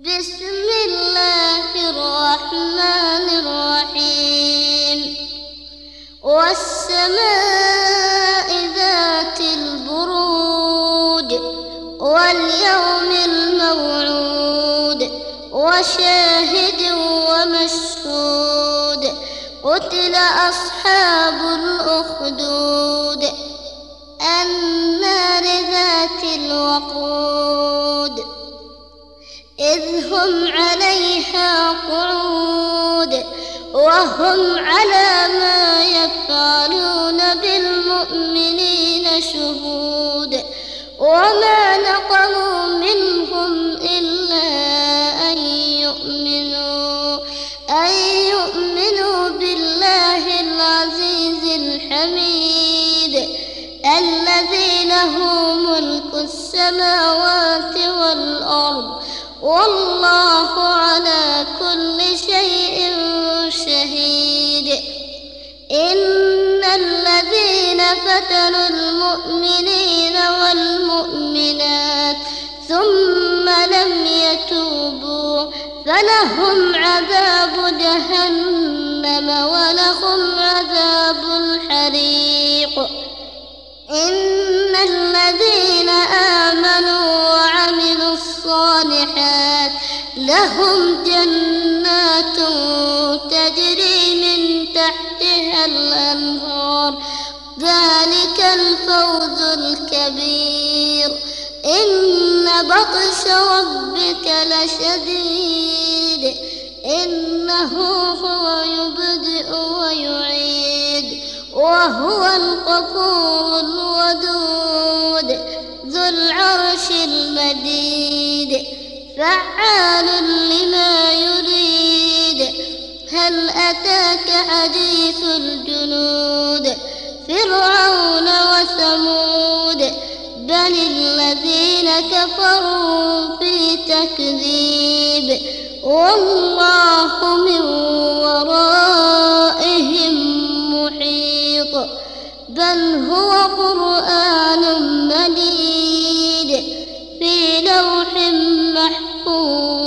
بسم الله الرحمن الرحيم. والسماء ذات البروج واليوم الموعود وشاهد ومشهود. قتل أصحاب الأخدود النار ذات الوقود إذ هم عليها قعود وهم على ما يفعلون بالمؤمنين شهود. وما نقموا منهم إلا أن يؤمنوا بالله العزيز الحميد الذي له ملك السماوات والأرض والله على كل شيء شهيد. إن الذين فتنوا المؤمنين والمؤمنات ثم لم يتوبوا فلهم عذاب جهنم ولهم عذاب الحريق. إن الذين آمنوا وعملوا الصالحات لهم جنات تجري من تحتها الأنهار ذلك الفوز الكبير. إن بطش ربك لشديد إنه هو يبدئ ويعيد وهو الغفور الودود ذو العرش المجيد فعال لما يريد. هل أتاك حديث الجنود فرعون وثمود بل الذين كفروا في تكذيب والله من ورائهم محيط. بل هو قرآن مجيد في لوح محفوظ.